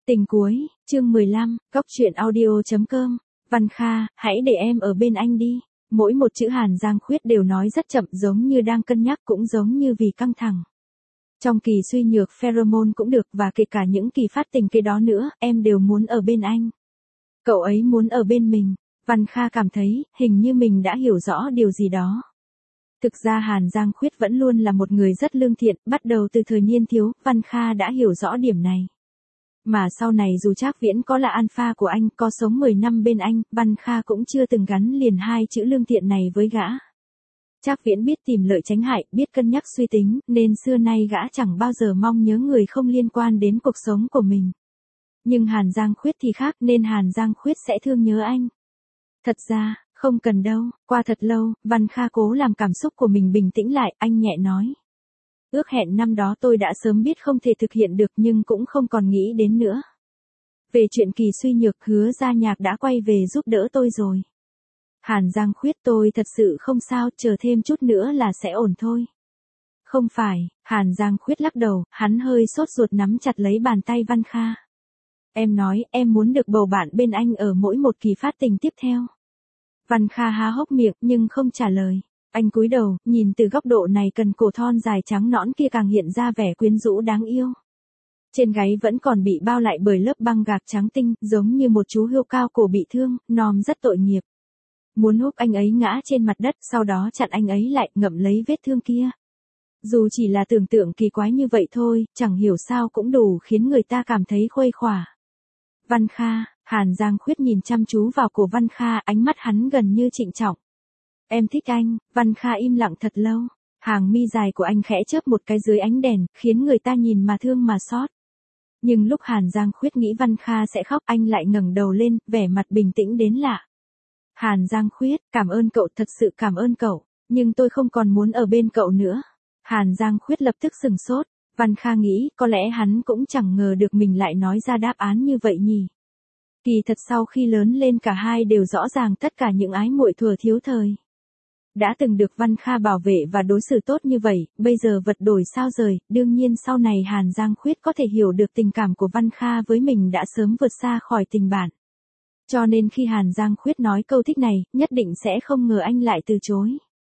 Tình cuối, chương 15, góc truyện audio.com. Văn Kha, hãy để em ở bên anh đi. Mỗi một chữ Hàn Giang Khuyết đều nói rất chậm, giống như đang cân nhắc, cũng giống như vì căng thẳng. Trong kỳ suy nhược pheromone cũng được, và kể cả những kỳ phát tình kế đó nữa, em đều muốn ở bên anh. Cậu ấy muốn ở bên mình. Văn Kha cảm thấy, hình như mình đã hiểu rõ điều gì đó. Thực ra Hàn Giang Khuyết vẫn luôn là một người rất lương thiện, bắt đầu từ thời niên thiếu, Văn Kha đã hiểu rõ điểm này. Mà sau này dù Trác Viễn có là alpha của anh, có sống 10 năm bên anh, Văn Kha cũng chưa từng gắn liền hai chữ lương thiện này với gã. Trác Viễn biết tìm lợi tránh hại, biết cân nhắc suy tính, nên xưa nay gã chẳng bao giờ mong nhớ người không liên quan đến cuộc sống của mình. Nhưng Hàn Giang Khuyết thì khác, nên Hàn Giang Khuyết sẽ thương nhớ anh. Thật ra, không cần đâu. Qua thật lâu, Văn Kha cố làm cảm xúc của mình bình tĩnh lại, anh nhẹ nói. Ước hẹn năm đó tôi đã sớm biết không thể thực hiện được, nhưng cũng không còn nghĩ đến nữa. Về chuyện kỳ suy nhược, Hứa Gia Nhạc đã quay về giúp đỡ tôi rồi. Hàn Giang Khuyết, tôi thật sự không sao, chờ thêm chút nữa là sẽ ổn thôi. Không phải. Hàn Giang Khuyết lắc đầu, hắn hơi sốt ruột nắm chặt lấy bàn tay Văn Kha. Em nói, em muốn được bầu bạn bên anh ở mỗi một kỳ phát tình tiếp theo. Văn Kha há hốc miệng nhưng không trả lời. Anh cúi đầu, nhìn từ góc độ này, cần cổ thon dài trắng nõn kia càng hiện ra vẻ quyến rũ đáng yêu. Trên gáy vẫn còn bị bao lại bởi lớp băng gạc trắng tinh, giống như một chú hươu cao cổ bị thương, nom rất tội nghiệp. Muốn húc anh ấy ngã trên mặt đất, sau đó chặn anh ấy lại, ngậm lấy vết thương kia. Dù chỉ là tưởng tượng kỳ quái như vậy thôi, chẳng hiểu sao cũng đủ khiến người ta cảm thấy khuây khỏa. Văn Kha, Hàn Giang Khuyết nhìn chăm chú vào cổ Văn Kha, ánh mắt hắn gần như trịnh trọng. Em thích anh. Văn Kha im lặng thật lâu. Hàng mi dài của anh khẽ chớp một cái dưới ánh đèn, khiến người ta nhìn mà thương mà xót. Nhưng lúc Hàn Giang Khuyết nghĩ Văn Kha sẽ khóc, anh lại ngẩng đầu lên, vẻ mặt bình tĩnh đến lạ. Hàn Giang Khuyết, cảm ơn cậu, thật sự cảm ơn cậu. Nhưng tôi không còn muốn ở bên cậu nữa. Hàn Giang Khuyết lập tức sừng sốt. Văn Kha nghĩ, có lẽ hắn cũng chẳng ngờ được mình lại nói ra đáp án như vậy nhỉ. Kỳ thật sau khi lớn lên cả hai đều rõ ràng tất cả những ái muội thuở thiếu thời. Đã từng được Văn Kha bảo vệ và đối xử tốt như vậy, bây giờ vật đổi sao rời, đương nhiên sau này Hàn Giang Khuyết có thể hiểu được tình cảm của Văn Kha với mình đã sớm vượt xa khỏi tình bạn. Cho nên khi Hàn Giang Khuyết nói câu thích này, nhất định sẽ không ngờ anh lại từ chối.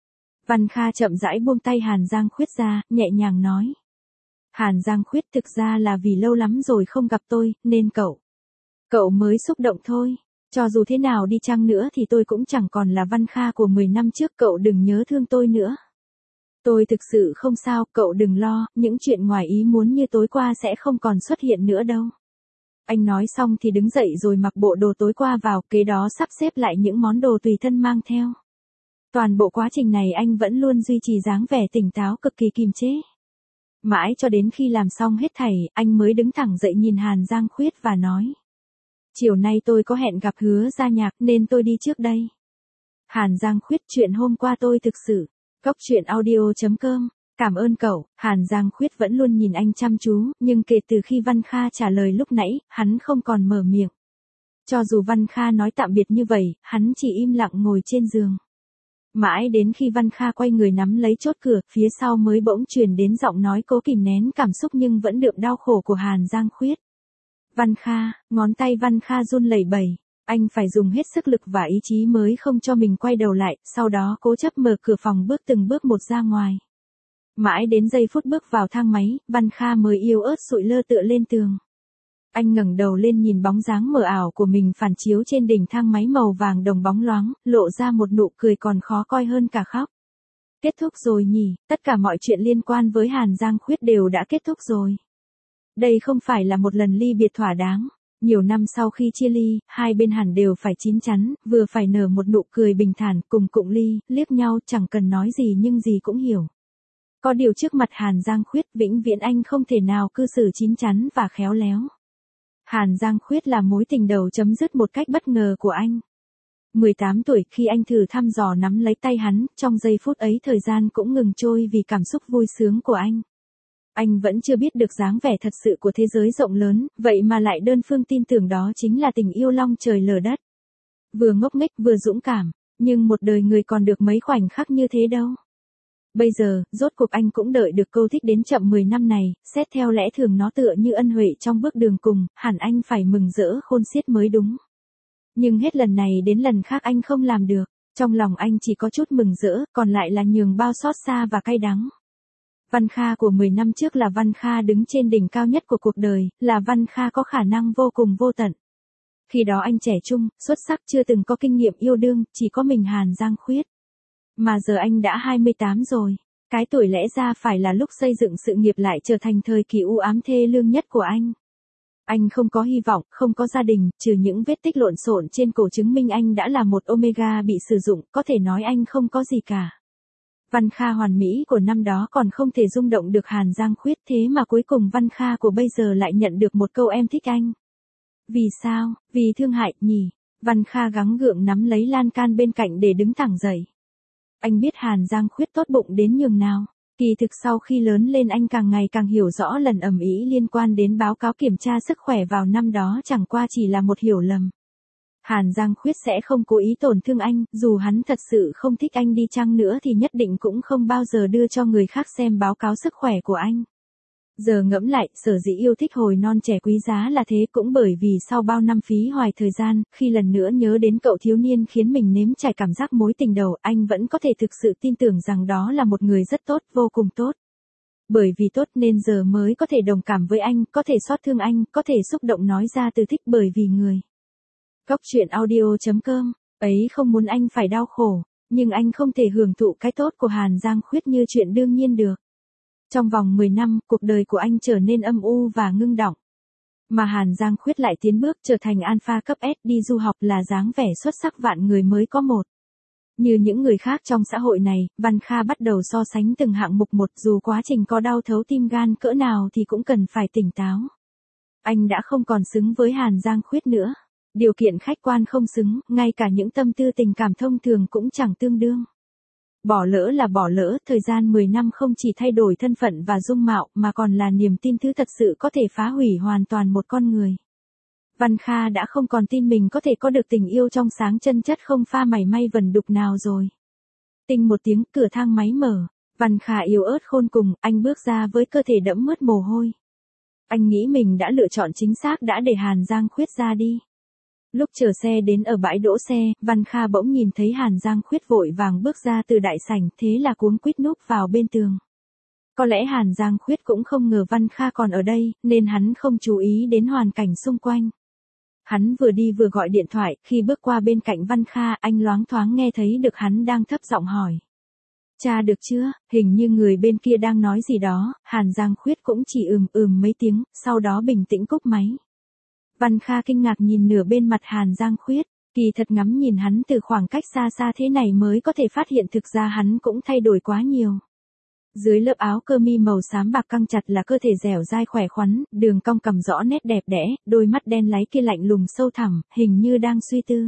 Văn Kha chậm rãi buông tay Hàn Giang Khuyết ra, nhẹ nhàng nói. Hàn Giang Khuyết, thực ra là vì lâu lắm rồi không gặp tôi, nên cậu mới xúc động thôi. Cho dù thế nào đi chăng nữa thì tôi cũng chẳng còn là Văn Kha của 10 năm trước, cậu đừng nhớ thương tôi nữa. Tôi thực sự không sao, cậu đừng lo, những chuyện ngoài ý muốn như tối qua sẽ không còn xuất hiện nữa đâu. Anh nói xong thì đứng dậy rồi mặc bộ đồ tối qua vào, kế đó sắp xếp lại những món đồ tùy thân mang theo. Toàn bộ quá trình này anh vẫn luôn duy trì dáng vẻ tỉnh táo cực kỳ kiềm chế. Mãi cho đến khi làm xong hết thảy, anh mới đứng thẳng dậy nhìn Hàn Giang Khuyết và nói. Chiều nay tôi có hẹn gặp Hứa Gia Nhạc nên tôi đi trước đây. Hàn Giang Khuyết, chuyện hôm qua tôi thực sự. Góc truyện audio.com. Cảm ơn cậu. Hàn Giang Khuyết vẫn luôn nhìn anh chăm chú, nhưng kể từ khi Văn Kha trả lời lúc nãy, hắn không còn mở miệng. Cho dù Văn Kha nói tạm biệt như vậy, hắn chỉ im lặng ngồi trên giường. Mãi đến khi Văn Kha quay người nắm lấy chốt cửa, phía sau mới bỗng truyền đến giọng nói cố kìm nén cảm xúc nhưng vẫn đượm đau khổ của Hàn Giang Khuyết. Văn Kha, ngón tay Văn Kha run lẩy bẩy. Anh phải dùng hết sức lực và ý chí mới không cho mình quay đầu lại, sau đó cố chấp mở cửa phòng bước từng bước một ra ngoài. Mãi đến giây phút bước vào thang máy, Văn Kha mới yếu ớt sụi lơ tựa lên tường. Anh ngẩng đầu lên nhìn bóng dáng mờ ảo của mình phản chiếu trên đỉnh thang máy màu vàng đồng bóng loáng, lộ ra một nụ cười còn khó coi hơn cả khóc. Kết thúc rồi nhỉ, tất cả mọi chuyện liên quan với Hàn Giang Khuyết đều đã kết thúc rồi. Đây không phải là một lần ly biệt thỏa đáng. Nhiều năm sau khi chia ly, hai bên hẳn đều phải chín chắn, vừa phải nở một nụ cười bình thản, cùng cụng ly, liếc nhau, chẳng cần nói gì nhưng gì cũng hiểu. Có điều trước mặt Hàn Giang Khuyết, vĩnh viễn anh không thể nào cư xử chín chắn và khéo léo. Hàn Giang Khuyết là mối tình đầu chấm dứt một cách bất ngờ của anh. 18 tuổi, khi anh thử thăm dò nắm lấy tay hắn, trong giây phút ấy thời gian cũng ngừng trôi vì cảm xúc vui sướng của anh. Anh vẫn chưa biết được dáng vẻ thật sự của thế giới rộng lớn, vậy mà lại đơn phương tin tưởng đó chính là tình yêu long trời lở đất. Vừa ngốc nghếch vừa dũng cảm, nhưng một đời người còn được mấy khoảnh khắc như thế đâu. Bây giờ, rốt cuộc anh cũng đợi được câu thích đến chậm 10 năm này, xét theo lẽ thường nó tựa như ân huệ trong bước đường cùng, hẳn anh phải mừng rỡ khôn xiết mới đúng. Nhưng hết lần này đến lần khác anh không làm được, trong lòng anh chỉ có chút mừng rỡ, còn lại là nhường bao xót xa và cay đắng. Văn Kha của 10 năm trước là Văn Kha đứng trên đỉnh cao nhất của cuộc đời, là Văn Kha có khả năng vô cùng vô tận. Khi đó anh trẻ trung, xuất sắc chưa từng có kinh nghiệm yêu đương, chỉ có mình Hàn Giang Khuyết. Mà giờ anh đã 28 rồi. Cái tuổi lẽ ra phải là lúc xây dựng sự nghiệp lại trở thành thời kỳ u ám thê lương nhất của anh. Anh không có hy vọng, không có gia đình, trừ những vết tích lộn xộn trên cổ chứng minh anh đã là một Omega bị sử dụng, có thể nói anh không có gì cả. Văn Kha hoàn mỹ của năm đó còn không thể rung động được Hàn Giang Khuyết, thế mà cuối cùng Văn Kha của bây giờ lại nhận được một câu em thích anh. Vì sao? Vì thương hại, nhỉ? Văn Kha gắng gượng nắm lấy lan can bên cạnh để đứng thẳng dậy. Anh biết Hàn Giang Khuyết tốt bụng đến nhường nào. Kỳ thực sau khi lớn lên anh càng ngày càng hiểu rõ lần ầm ĩ liên quan đến báo cáo kiểm tra sức khỏe vào năm đó chẳng qua chỉ là một hiểu lầm. Hàn Giang Khuyết sẽ không cố ý tổn thương anh, dù hắn thật sự không thích anh đi chăng nữa thì nhất định cũng không bao giờ đưa cho người khác xem báo cáo sức khỏe của anh. Giờ ngẫm lại, sở dĩ yêu thích hồi non trẻ quý giá là thế, cũng bởi vì sau bao năm phí hoài thời gian, khi lần nữa nhớ đến cậu thiếu niên khiến mình nếm trải cảm giác mối tình đầu, anh vẫn có thể thực sự tin tưởng rằng đó là một người rất tốt, vô cùng tốt. Bởi vì tốt nên giờ mới có thể đồng cảm với anh, có thể xót thương anh, có thể xúc động nói ra từ thích bởi vì người. Góc truyện audio.com, ấy không muốn anh phải đau khổ, nhưng anh không thể hưởng thụ cái tốt của Hàn Giang Khuyết như chuyện đương nhiên được. Trong vòng 10 năm, cuộc đời của anh trở nên âm u và ngưng đọng. Mà Hàn Giang Khuyết lại tiến bước trở thành alpha cấp S, đi du học là dáng vẻ xuất sắc vạn người mới có một. Như những người khác trong xã hội này, Văn Kha bắt đầu so sánh từng hạng mục một, dù quá trình có đau thấu tim gan cỡ nào thì cũng cần phải tỉnh táo. Anh đã không còn xứng với Hàn Giang Khuyết nữa. Điều kiện khách quan không xứng, ngay cả những tâm tư tình cảm thông thường cũng chẳng tương đương. Bỏ lỡ là bỏ lỡ, thời gian 10 năm không chỉ thay đổi thân phận và dung mạo mà còn là niềm tin thứ thật sự có thể phá hủy hoàn toàn một con người. Văn Kha đã không còn tin mình có thể có được tình yêu trong sáng chân chất không pha mảy may vẩn đục nào rồi. Tinh một tiếng, cửa thang máy mở. Văn Kha yếu ớt khôn cùng, anh bước ra với cơ thể đẫm mướt mồ hôi. Anh nghĩ mình đã lựa chọn chính xác, đã để Hàn Giang Khuyết ra đi. Lúc chờ xe đến ở bãi đỗ xe, Văn Kha bỗng nhìn thấy Hàn Giang Khuyết vội vàng bước ra từ đại sảnh, thế là cuống quýt núp vào bên tường. Có lẽ Hàn Giang Khuyết cũng không ngờ Văn Kha còn ở đây, nên hắn không chú ý đến hoàn cảnh xung quanh. Hắn vừa đi vừa gọi điện thoại, khi bước qua bên cạnh Văn Kha, anh loáng thoáng nghe thấy được hắn đang thấp giọng hỏi. Cha được chưa? Hình như người bên kia đang nói gì đó, Hàn Giang Khuyết cũng chỉ mấy tiếng, sau đó bình tĩnh cúp máy. Văn Kha kinh ngạc nhìn nửa bên mặt Hàn Giang Khuyết, kỳ thật ngắm nhìn hắn từ khoảng cách xa xa thế này mới có thể phát hiện thực ra hắn cũng thay đổi quá nhiều. Dưới lớp áo cơ mi màu xám bạc căng chặt là cơ thể dẻo dai khỏe khoắn, đường cong cằm rõ nét đẹp đẽ, đôi mắt đen láy kia lạnh lùng sâu thẳm, hình như đang suy tư.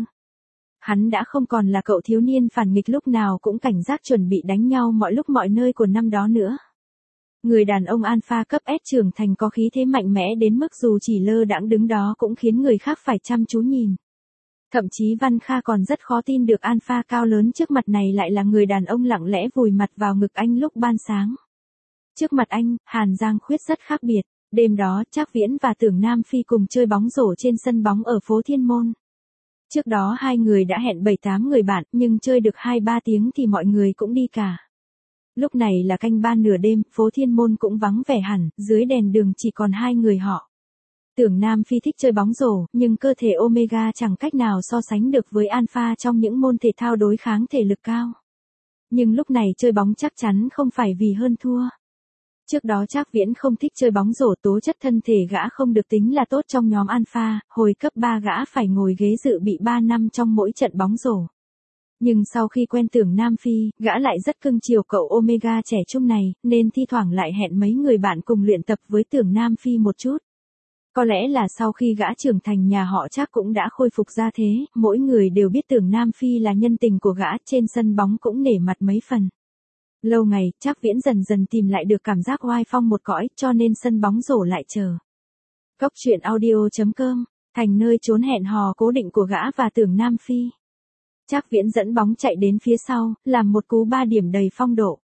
Hắn đã không còn là cậu thiếu niên phản nghịch lúc nào cũng cảnh giác chuẩn bị đánh nhau mọi lúc mọi nơi của năm đó nữa. Người đàn ông alpha cấp S trưởng thành có khí thế mạnh mẽ đến mức dù chỉ lơ đãng đứng đó cũng khiến người khác phải chăm chú nhìn. Thậm chí Văn Kha còn rất khó tin được alpha cao lớn trước mặt này lại là người đàn ông lặng lẽ vùi mặt vào ngực anh lúc ban sáng. Trước mặt anh, Hàn Giang Khuyết rất khác biệt. Đêm đó, Trác Viễn và Tưởng Nam Phi cùng chơi bóng rổ trên sân bóng ở phố Thiên Môn. Trước đó hai người đã hẹn 7-8 người bạn, nhưng chơi được 2-3 tiếng thì mọi người cũng đi cả. Lúc này là canh ba nửa đêm, phố Thiên Môn cũng vắng vẻ hẳn, dưới đèn đường chỉ còn hai người họ. Tưởng Nam Phi thích chơi bóng rổ, nhưng cơ thể Omega chẳng cách nào so sánh được với Alpha trong những môn thể thao đối kháng thể lực cao. Nhưng lúc này chơi bóng chắc chắn không phải vì hơn thua. Trước đó Trác Viễn không thích chơi bóng rổ, tố chất thân thể gã không được tính là tốt trong nhóm Alpha, hồi cấp 3 gã phải ngồi ghế dự bị 3 năm trong mỗi trận bóng rổ. Nhưng sau khi quen Tưởng Nam Phi, gã lại rất cưng chiều cậu Omega trẻ trung này, nên thi thoảng lại hẹn mấy người bạn cùng luyện tập với Tưởng Nam Phi một chút. Có lẽ là sau khi gã trưởng thành nhà họ Trác cũng đã khôi phục ra thế, mỗi người đều biết Tưởng Nam Phi là nhân tình của gã, trên sân bóng cũng nể mặt mấy phần. Lâu ngày, Trác Viễn dần dần tìm lại được cảm giác oai phong một cõi, cho nên sân bóng rổ lại chờ. Góc truyện audio.com, thành nơi trốn hẹn hò cố định của gã và Tưởng Nam Phi. Trác Viễn dẫn bóng chạy đến phía sau, làm một cú 3 điểm đầy phong độ.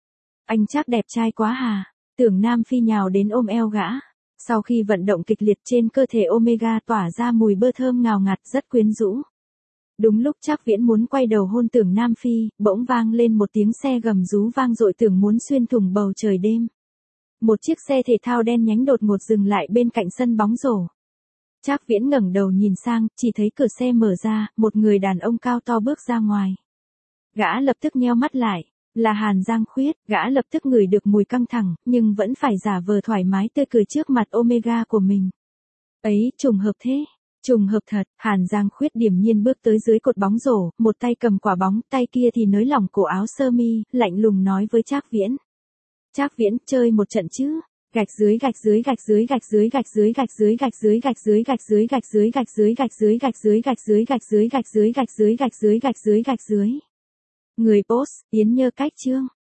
Anh chắc đẹp trai quá hà. Tưởng Nam Phi nhào đến ôm eo gã. Sau khi vận động kịch liệt trên cơ thể Omega tỏa ra mùi bơ thơm ngào ngạt rất quyến rũ. Đúng lúc Trác Viễn muốn quay đầu hôn Tưởng Nam Phi, bỗng vang lên một tiếng xe gầm rú vang dội tưởng muốn xuyên thủng bầu trời đêm. Một chiếc xe thể thao đen nhánh đột ngột dừng lại bên cạnh sân bóng rổ. Trác Viễn ngẩng đầu nhìn sang, chỉ thấy cửa xe mở ra, một người đàn ông cao to bước ra ngoài. Gã lập tức nheo mắt lại, là Hàn Giang Khuyết, gã lập tức ngửi được mùi căng thẳng, nhưng vẫn phải giả vờ thoải mái tươi cười trước mặt Omega của mình. Ấy, trùng hợp thế. Trùng hợp thật, Hàn Giang Khuyết điềm nhiên bước tới dưới cột bóng rổ, một tay cầm quả bóng, tay kia thì nới lỏng cổ áo sơ mi, lạnh lùng nói với Trác Viễn. Trác Viễn, chơi một trận chứ? Gạch dưới gạch dưới gạch dưới gạch dưới gạch dưới gạch dưới gạch dưới gạch dưới gạch dưới gạch dưới gạch dưới gạch dưới gạch dưới gạch dưới gạch dưới gạch dưới gạch dưới gạch dưới gạch dưới gạch dưới. Người boss, Yến Nhơ Cách Trương.